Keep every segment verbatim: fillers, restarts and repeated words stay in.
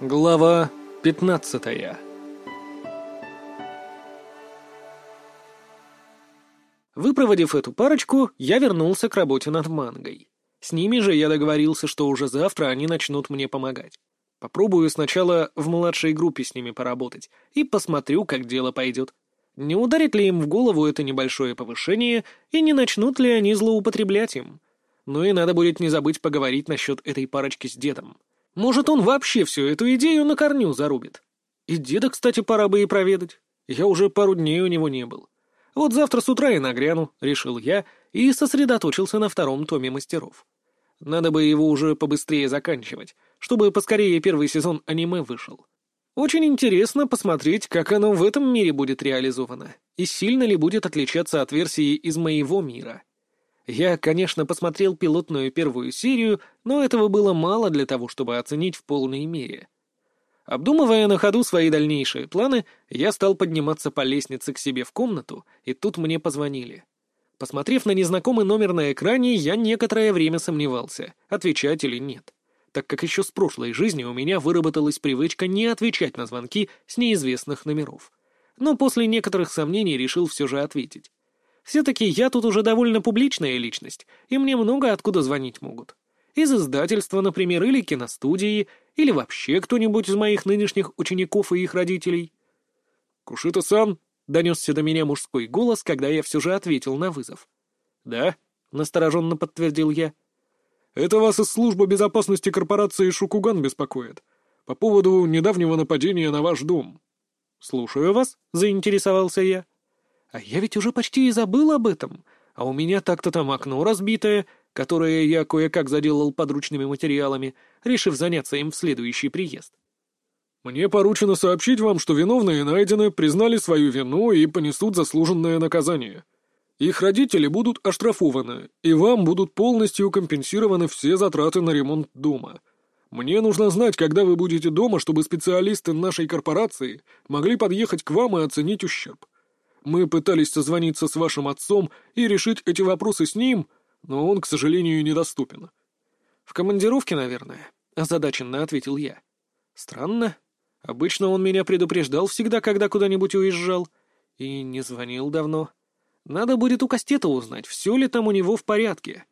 Глава пятнадцатая. Выпроводив эту парочку, я вернулся к работе над мангой. С ними же я договорился, что уже завтра они начнут мне помогать. Попробую сначала в младшей группе с ними поработать и посмотрю, как дело пойдет. Не ударит ли им в голову это небольшое повышение, и не начнут ли они злоупотреблять им. Ну и надо будет не забыть поговорить насчет этой парочки с дедом. Может, он вообще всю эту идею на корню зарубит. И деда, кстати, пора бы и проведать. Я уже пару дней у него не был. Вот завтра с утра и нагряну, решил я, и сосредоточился на втором томе «Мастеров». Надо бы его уже побыстрее заканчивать, чтобы поскорее первый сезон аниме вышел. Очень интересно посмотреть, как оно в этом мире будет реализовано, и сильно ли будет отличаться от версии из моего мира. Я, конечно, посмотрел пилотную первую серию, но этого было мало для того, чтобы оценить в полной мере. Обдумывая на ходу свои дальнейшие планы, я стал подниматься по лестнице к себе в комнату, и тут мне позвонили. Посмотрев на незнакомый номер на экране, я некоторое время сомневался, отвечать или нет, так как еще с прошлой жизни у меня выработалась привычка не отвечать на звонки с неизвестных номеров. Но после некоторых сомнений решил все же ответить. Все-таки я тут уже довольно публичная личность, и мне много откуда звонить могут. Из издательства, например, или киностудии, или вообще кто-нибудь из моих нынешних учеников и их родителей. «Кушита-сан», — донесся до меня мужской голос, когда я все же ответил на вызов. «Да», — настороженно подтвердил я. «Это вас из службы безопасности корпорации «Шукуган» беспокоит. По поводу недавнего нападения на ваш дом». «Слушаю вас», — заинтересовался я. А я ведь уже почти и забыл об этом, а у меня так-то там окно разбитое, которое я кое-как заделал подручными материалами, решив заняться им в следующий приезд. «Мне поручено сообщить вам, что виновные найдены, признали свою вину и понесут заслуженное наказание. Их родители будут оштрафованы, и вам будут полностью компенсированы все затраты на ремонт дома. Мне нужно знать, когда вы будете дома, чтобы специалисты нашей корпорации могли подъехать к вам и оценить ущерб. Мы пытались созвониться с вашим отцом и решить эти вопросы с ним, но он, к сожалению, недоступен». «В командировке, наверное», — озадаченно ответил я. «Странно. Обычно он меня предупреждал всегда, когда куда-нибудь уезжал. И не звонил давно. Надо будет у Кастета узнать, все ли там у него в порядке».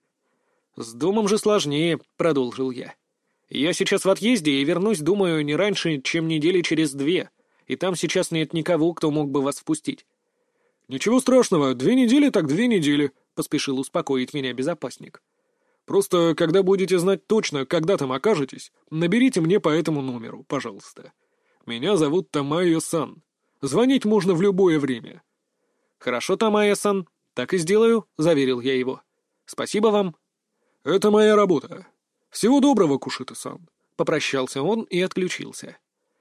«С домом же сложнее», — продолжил я. «Я сейчас в отъезде и вернусь, думаю, не раньше, чем недели через две, и там сейчас нет никого, кто мог бы вас впустить». «Ничего страшного, две недели так две недели», — поспешил успокоить меня безопасник. «Просто, когда будете знать точно, когда там окажетесь, наберите мне по этому номеру, пожалуйста. Меня зовут Тамайо-сан. Звонить можно в любое время». «Хорошо, Тамайо-сан, так и сделаю», — заверил я его. «Спасибо вам». «Это моя работа. Всего доброго, Кушита-сан», — попрощался он и отключился.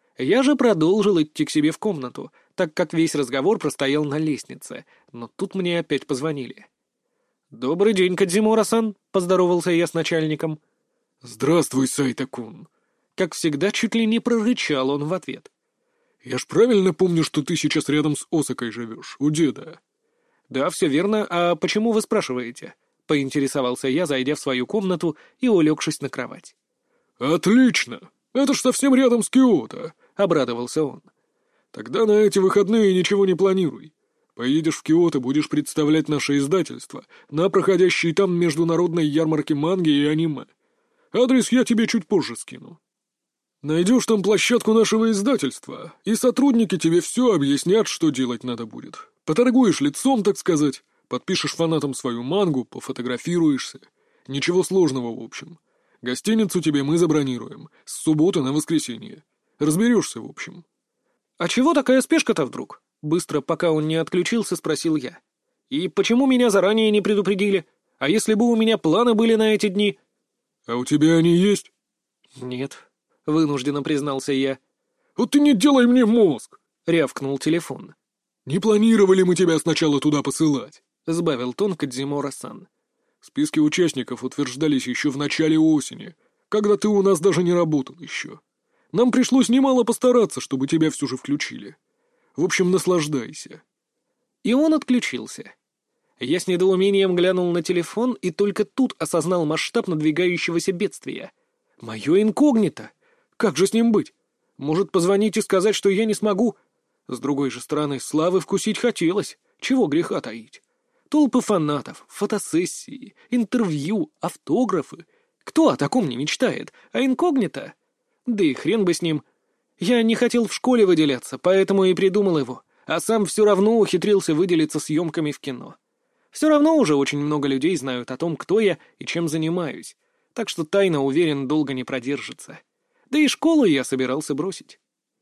Я же продолжил идти к себе в комнату, так как весь разговор простоял на лестнице, но тут мне опять позвонили. «Добрый день, Кодзимора-сан», — поздоровался я с начальником. «Здравствуй, Сайта-кун». Как всегда, чуть ли не прорычал он в ответ. «Я ж правильно помню, что ты сейчас рядом с Осакой живешь, у деда?» «Да, все верно. А почему вы спрашиваете?» — поинтересовался я, зайдя в свою комнату и улегшись на кровать. «Отлично! Это ж совсем рядом с Киото», — обрадовался он. «Тогда на эти выходные ничего не планируй. Поедешь в Киото, будешь представлять наше издательство на проходящей там международной ярмарке манги и аниме. Адрес я тебе чуть позже скину. Найдешь там площадку нашего издательства, и сотрудники тебе все объяснят, что делать надо будет. Поторгуешь лицом, так сказать, подпишешь фанатам свою мангу, пофотографируешься. Ничего сложного, в общем. Гостиницу тебе мы забронируем с субботы на воскресенье. Разберешься, в общем». «А чего такая спешка-то вдруг?» — быстро, пока он не отключился, спросил я. «И почему меня заранее не предупредили? А если бы у меня планы были на эти дни?» «А у тебя они есть?» «Нет», — вынужденно признался я. «Вот ты не делай мне мозг!» — рявкнул телефон. «Не планировали мы тебя сначала туда посылать», — сбавил тон Кодзимора-сан. «Списки участников утверждались еще в начале осени, когда ты у нас даже не работал еще. Нам пришлось немало постараться, чтобы тебя все же включили. В общем, наслаждайся». И он отключился. Я с недоумением глянул на телефон и только тут осознал масштаб надвигающегося бедствия. Мое инкогнито! Как же с ним быть? Может, позвонить и сказать, что я не смогу? С другой же стороны, славы вкусить хотелось. Чего греха таить? Толпы фанатов, фотосессии, интервью, автографы. Кто о таком не мечтает? А инкогнито? Да и хрен бы с ним. Я не хотел в школе выделяться, поэтому и придумал его, а сам все равно ухитрился выделиться съемками в кино. Все равно уже очень много людей знают о том, кто я и чем занимаюсь, так что тайна, уверен, долго не продержится. Да и школу я собирался бросить.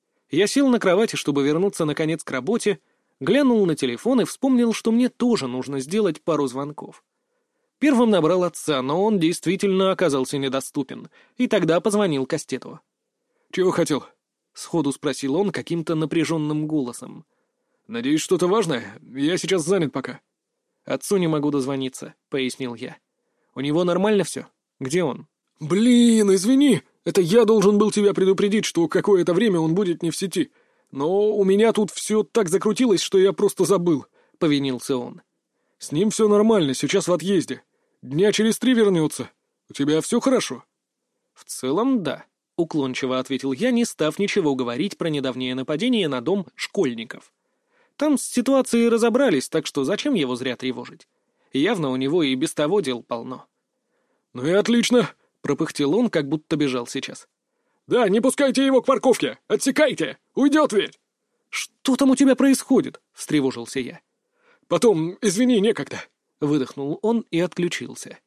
Я сел на кровати, чтобы вернуться наконец к работе, глянул на телефон и вспомнил, что мне тоже нужно сделать пару звонков. Первым набрал отца, но он действительно оказался недоступен, и тогда позвонил Кастету. «Чего хотел?» — сходу спросил он каким-то напряженным голосом. «Надеюсь, что-то важное? Я сейчас занят пока». «Отцу не могу дозвониться», — пояснил я. «У него нормально все? Где он?» «Блин, извини! Это я должен был тебя предупредить, что какое-то время он будет не в сети. Но у меня тут все так закрутилось, что я просто забыл», — повинился он. «С ним все нормально, сейчас в отъезде. Дня через три вернется. У тебя все хорошо?» «В целом, да», — уклончиво ответил я, не став ничего говорить про недавнее нападение на дом школьников. Там с ситуацией разобрались, так что зачем его зря тревожить? Явно у него и без того дел полно. «Ну и отлично», — пропыхтел он, как будто бежал сейчас. «Да, не пускайте его к парковке! Отсекайте! Уйдет ведь!» «Что там у тебя происходит?» — встревожился я. «Потом, извини, некогда», — выдохнул он и отключился.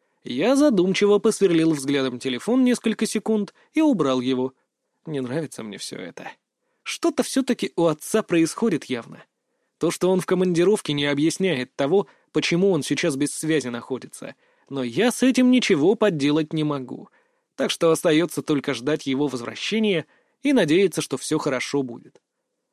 Я задумчиво посверлил взглядом телефон несколько секунд и убрал его. Не нравится мне все это. Что-то все-таки у отца происходит явно. То, что он в командировке, не объясняет того, почему он сейчас без связи находится. Но я с этим ничего поделать не могу. Так что остается только ждать его возвращения и надеяться, что все хорошо будет.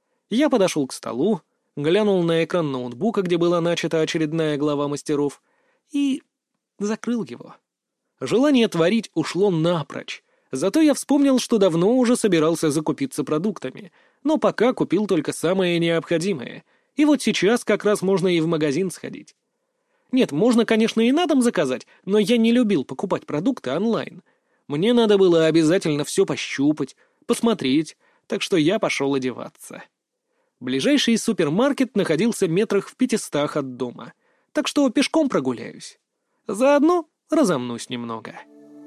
Я подошел к столу, глянул на экран ноутбука, где была начата очередная глава мастеров, и закрыл его. Желание творить ушло напрочь. Зато я вспомнил, что давно уже собирался закупиться продуктами, но пока купил только самое необходимое. И вот сейчас как раз можно и в магазин сходить. Нет, можно, конечно, и на дом заказать, но я не любил покупать продукты онлайн. Мне надо было обязательно все пощупать, посмотреть, так что я пошел одеваться. Ближайший супермаркет находился метрах в пятистах от дома, так что пешком прогуляюсь. Заодно разомнусь немного.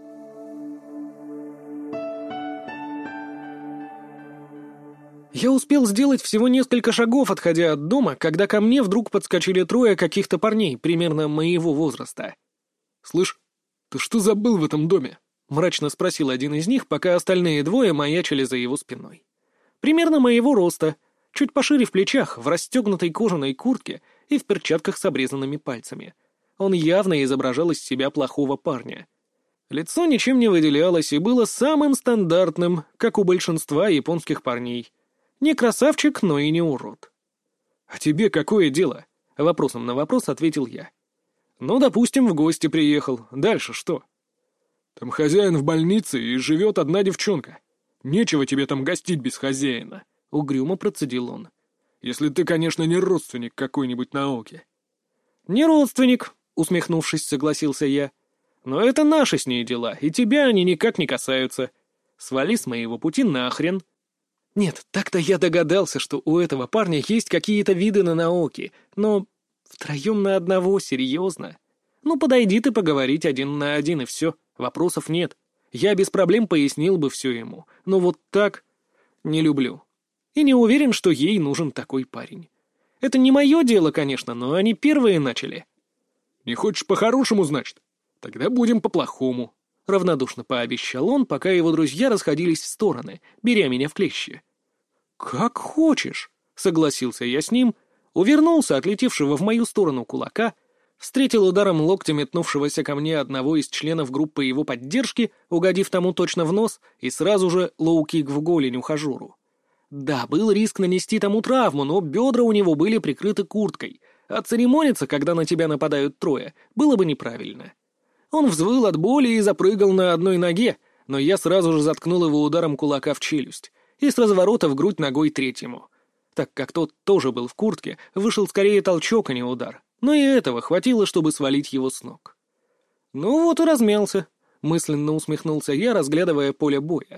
Я успел сделать всего несколько шагов, отходя от дома, когда ко мне вдруг подскочили трое каких-то парней, примерно моего возраста. «Слышь, ты что забыл в этом доме?» — мрачно спросил один из них, пока остальные двое маячили за его спиной. Примерно моего роста, чуть пошире в плечах, в расстегнутой кожаной куртке и в перчатках с обрезанными пальцами. Он явно изображал из себя плохого парня. Лицо ничем не выделялось и было самым стандартным, как у большинства японских парней. Не красавчик, но и не урод. «А тебе какое дело?» — вопросом на вопрос ответил я. «Ну, допустим, в гости приехал. Дальше что?» «Там хозяин в больнице и живет одна девчонка. Нечего тебе там гостить без хозяина», — угрюмо процедил он. «Если ты, конечно, не родственник какой-нибудь науки». «Не родственник», — усмехнувшись, согласился я. «Но это наши с ней дела, и тебя они никак не касаются. Свали с моего пути нахрен». Нет, так-то я догадался, что у этого парня есть какие-то виды на Наоки, но втроем на одного, серьезно. Ну, подойди ты поговорить один на один, и все, вопросов нет. Я без проблем пояснил бы все ему, но вот так не люблю. И не уверен, что ей нужен такой парень. Это не мое дело, конечно, но они первые начали. «Не хочешь по-хорошему, значит? Тогда будем по-плохому», — равнодушно пообещал он, пока его друзья расходились в стороны, беря меня в клещи. «Как хочешь», — согласился я с ним, увернулся от летевшего в мою сторону кулака, встретил ударом локтя метнувшегося ко мне одного из членов группы его поддержки, угодив тому точно в нос, и сразу же лоу-кик в голень ухажеру. Да, был риск нанести тому травму, но бедра у него были прикрыты курткой, а церемониться, когда на тебя нападают трое, было бы неправильно. Он взвыл от боли и запрыгал на одной ноге, но я сразу же заткнул его ударом кулака в челюсть и с разворота в грудь ногой третьему. Так как тот тоже был в куртке, вышел скорее толчок, а не удар. Но и этого хватило, чтобы свалить его с ног. Ну вот и размялся. Мысленно усмехнулся я, разглядывая поле боя.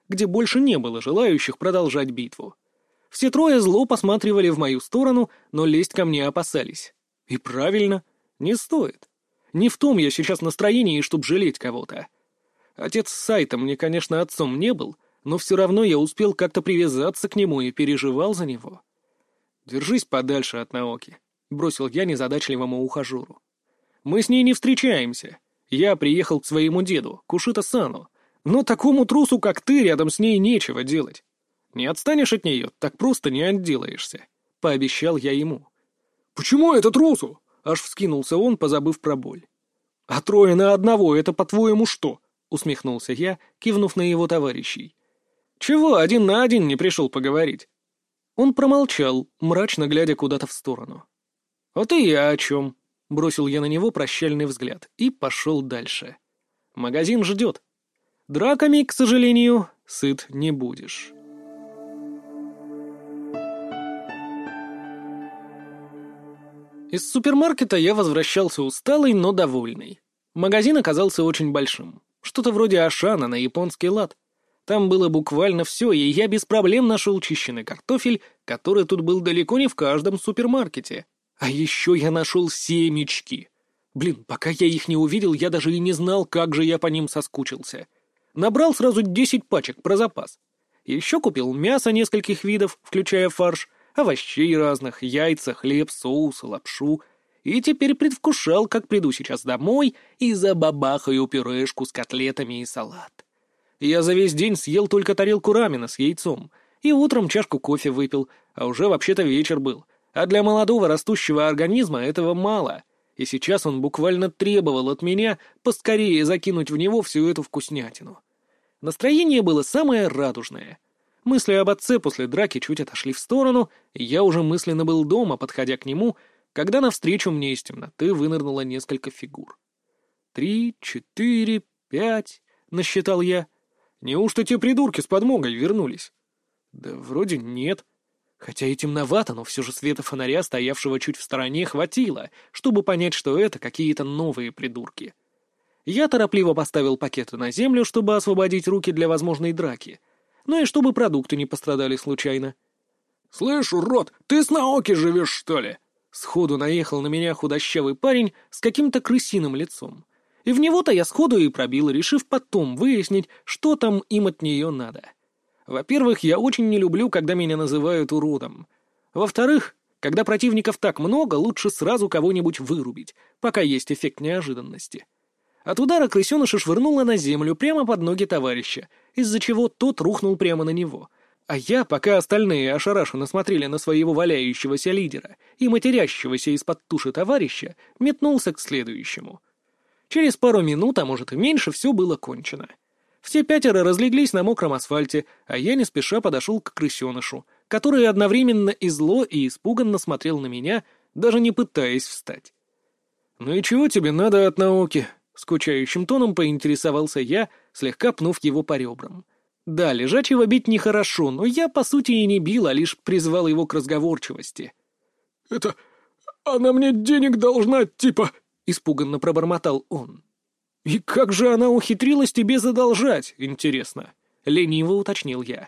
где больше не было желающих продолжать битву. Все трое зло посматривали в мою сторону, но лезть ко мне опасались. И правильно, не стоит. Не в том я сейчас настроении, чтобы жалеть кого-то. Отец Сайта мне, конечно, отцом не был, но все равно я успел как-то привязаться к нему и переживал за него. «Держись подальше от Наоки», — бросил я незадачливому ухажеру. «Мы с ней не встречаемся. Я приехал к своему деду, Кушита-сану, но такому трусу, как ты, рядом с ней нечего делать. Не отстанешь от нее, так просто не отделаешься», — пообещал я ему. «Почему это трусу?» — аж вскинулся он, позабыв про боль. «А трое на одного — это, по-твоему, что?» — усмехнулся я, кивнув на его товарищей. «Чего один на один не пришел поговорить?» Он промолчал, мрачно глядя куда-то в сторону. «Вот и я о чем», — бросил я на него прощальный взгляд и пошел дальше. «Магазин ждет. Драками, к сожалению, сыт не будешь». Из супермаркета я возвращался усталый, но довольный. Магазин оказался очень большим. Что-то вроде Ашана на японский лад. Там было буквально все, и я без проблем нашел чищенный картофель, который тут был далеко не в каждом супермаркете. А еще я нашел семечки. Блин, пока я их не увидел, я даже и не знал, как же я по ним соскучился. Набрал сразу десять пачек про запас. Еще купил мясо нескольких видов, включая фарш, овощей разных, яйца, хлеб, соус, лапшу. И теперь предвкушал, как приду сейчас домой и забабахаю пюрешку с котлетами и салат. Я за весь день съел только тарелку рамена с яйцом, и утром чашку кофе выпил, а уже вообще-то вечер был. А для молодого растущего организма этого мало, и сейчас он буквально требовал от меня поскорее закинуть в него всю эту вкуснятину. Настроение было самое радужное. Мысли об отце после драки чуть отошли в сторону, и я уже мысленно был дома, подходя к нему, когда навстречу мне из темноты вынырнуло несколько фигур. «Три, четыре, пять», — насчитал я. «Неужто те придурки с подмогой вернулись?» «Да вроде нет. Хотя и темновато, но все же света фонаря, стоявшего чуть в стороне, хватило, чтобы понять, что это какие-то новые придурки». Я торопливо поставил пакеты на землю, чтобы освободить руки для возможной драки, ну и чтобы продукты не пострадали случайно. «Слышь, урод, ты с Наоки живешь, что ли?» Сходу наехал на меня худощавый парень с каким-то крысиным лицом. И в него-то я сходу и пробил, решив потом выяснить, что там им от нее надо. Во-первых, я очень не люблю, когда меня называют уродом. Во-вторых, когда противников так много, лучше сразу кого-нибудь вырубить, пока есть эффект неожиданности. От удара крысеныша швырнула на землю прямо под ноги товарища, из-за чего тот рухнул прямо на него. А я, пока остальные ошарашенно смотрели на своего валяющегося лидера и матерящегося из-под туши товарища, метнулся к следующему. Через пару минут, а может и меньше, все было кончено. Все пятеро разлеглись на мокром асфальте, а я не спеша подошел к крысенышу, который одновременно и зло, и испуганно смотрел на меня, даже не пытаясь встать. «Ну и чего тебе надо от Наоки?» — скучающим тоном поинтересовался я, слегка пнув его по ребрам. Да, лежачего бить нехорошо, но я, по сути, и не бил, а лишь призвал его к разговорчивости. «Это... она мне денег должна, типа...» — испуганно пробормотал он. «И как же она ухитрилась тебе задолжать, интересно?» — лениво уточнил я.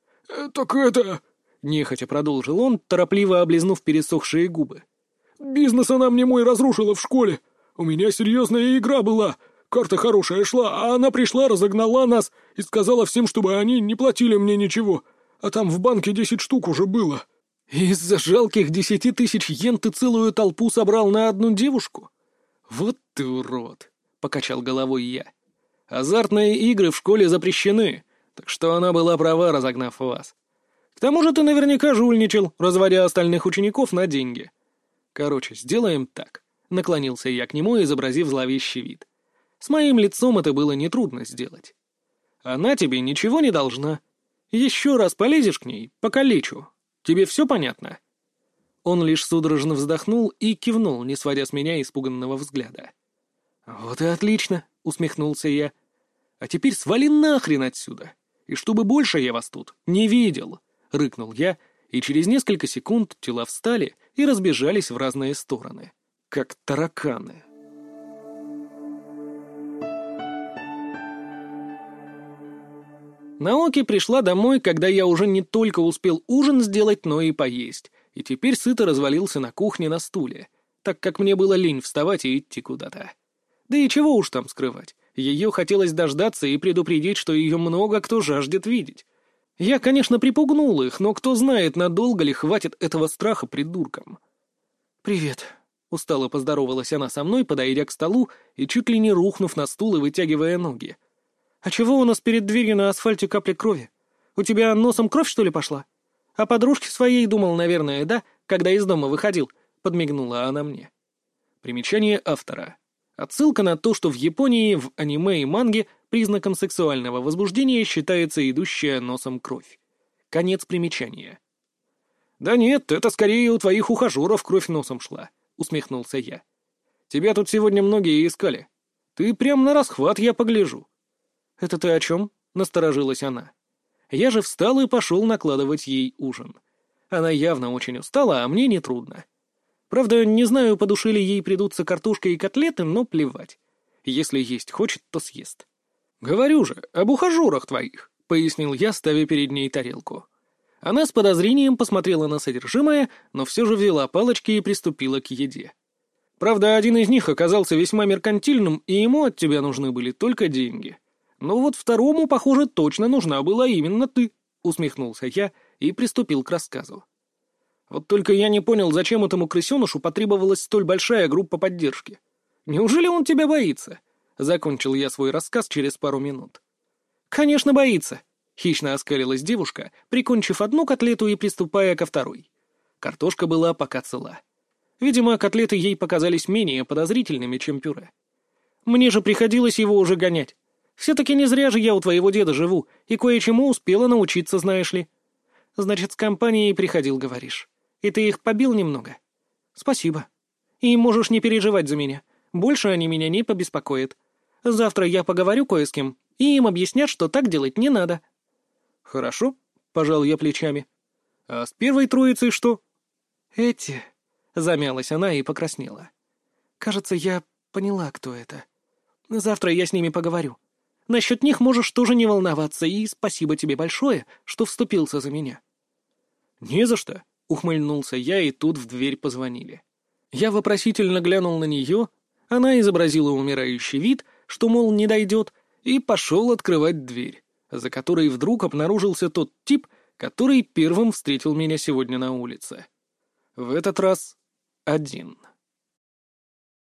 «Так это...» — нехотя продолжил он, торопливо облизнув пересохшие губы. «Бизнес она мне мой разрушила в школе. У меня серьезная игра была. Карта хорошая шла, а она пришла, разогнала нас и сказала всем, чтобы они не платили мне ничего. А там в банке десять штук уже было». «Из-за жалких десяти тысяч йен ты целую толпу собрал на одну девушку? Вот ты урод!» — покачал головой я. «Азартные игры в школе запрещены, так что она была права, разогнав вас. К тому же ты наверняка жульничал, разводя остальных учеников на деньги. Короче, сделаем так», — наклонился я к нему, изобразив зловещий вид. «С моим лицом это было нетрудно сделать. Она тебе ничего не должна. Еще раз полезешь к ней, покалечу. Тебе все понятно?» Он лишь судорожно вздохнул и кивнул, не сводя с меня испуганного взгляда. «Вот и отлично», — усмехнулся я. «А теперь свали нахрен отсюда, и чтобы больше я вас тут не видел», — рыкнул я, и через несколько секунд тела встали и разбежались в разные стороны, как тараканы. Наоки пришла домой, когда я уже не только успел ужин сделать, но и поесть, и теперь сыто развалился на кухне на стуле, так как мне было лень вставать и идти куда-то. Да и чего уж там скрывать, ее хотелось дождаться и предупредить, что ее много кто жаждет видеть. Я, конечно, припугнул их, но кто знает, надолго ли хватит этого страха придуркам. «Привет», — устало поздоровалась она со мной, подойдя к столу и чуть ли не рухнув на стул и вытягивая ноги. «А чего у нас перед дверью на асфальте капли крови? У тебя носом кровь, что ли, пошла? О подружке своей думал, наверное, да, когда из дома выходил?» — подмигнула она мне. Примечание автора. Отсылка на то, что в Японии в аниме и манге признаком сексуального возбуждения считается идущая носом кровь. Конец примечания. «Да нет, это скорее у твоих ухажеров кровь носом шла», — усмехнулся я. «Тебя тут сегодня многие искали. Ты прям на расхват, я погляжу». «Это ты о чем?» — насторожилась она. Я же встал и пошел накладывать ей ужин. Она явно очень устала, а мне нетрудно. Правда, не знаю, по душе ли ей придутся картошка и котлеты, но плевать. Если есть хочет, то съест. «Говорю же, об ухажерах твоих», — пояснил я, ставя перед ней тарелку. Она с подозрением посмотрела на содержимое, но все же взяла палочки и приступила к еде. «Правда, один из них оказался весьма меркантильным, и ему от тебя нужны были только деньги. Но вот второму, похоже, точно нужна была именно ты», — усмехнулся я и приступил к рассказу. «Вот только я не понял, зачем этому крысенышу потребовалась столь большая группа поддержки. Неужели он тебя боится?» — закончил я свой рассказ через пару минут. «Конечно, боится», — хищно оскалилась девушка, прикончив одну котлету и приступая ко второй. Картошка была пока цела. Видимо, котлеты ей показались менее подозрительными, чем пюре. Мне же приходилось его уже гонять. Все-таки не зря же я у твоего деда живу, и кое-чему успела научиться, знаешь ли. Значит, с компанией приходил, говоришь. И ты их побил немного? Спасибо. И можешь не переживать за меня. Больше они меня не побеспокоят. Завтра я поговорю кое с кем, и им объяснят, что так делать не надо». «Хорошо», — пожал я плечами. «А с первой троицей что?» «Эти...» — замялась она и покраснела. «Кажется, я поняла, кто это. Завтра я с ними поговорю. Насчет них можешь тоже не волноваться, и спасибо тебе большое, что вступился за меня». «Не за что», — ухмыльнулся я, и тут в дверь позвонили. Я вопросительно глянул на нее, она изобразила умирающий вид, что, мол, не дойдет, и пошел открывать дверь, за которой вдруг обнаружился тот тип, который первым встретил меня сегодня на улице. В этот раз один.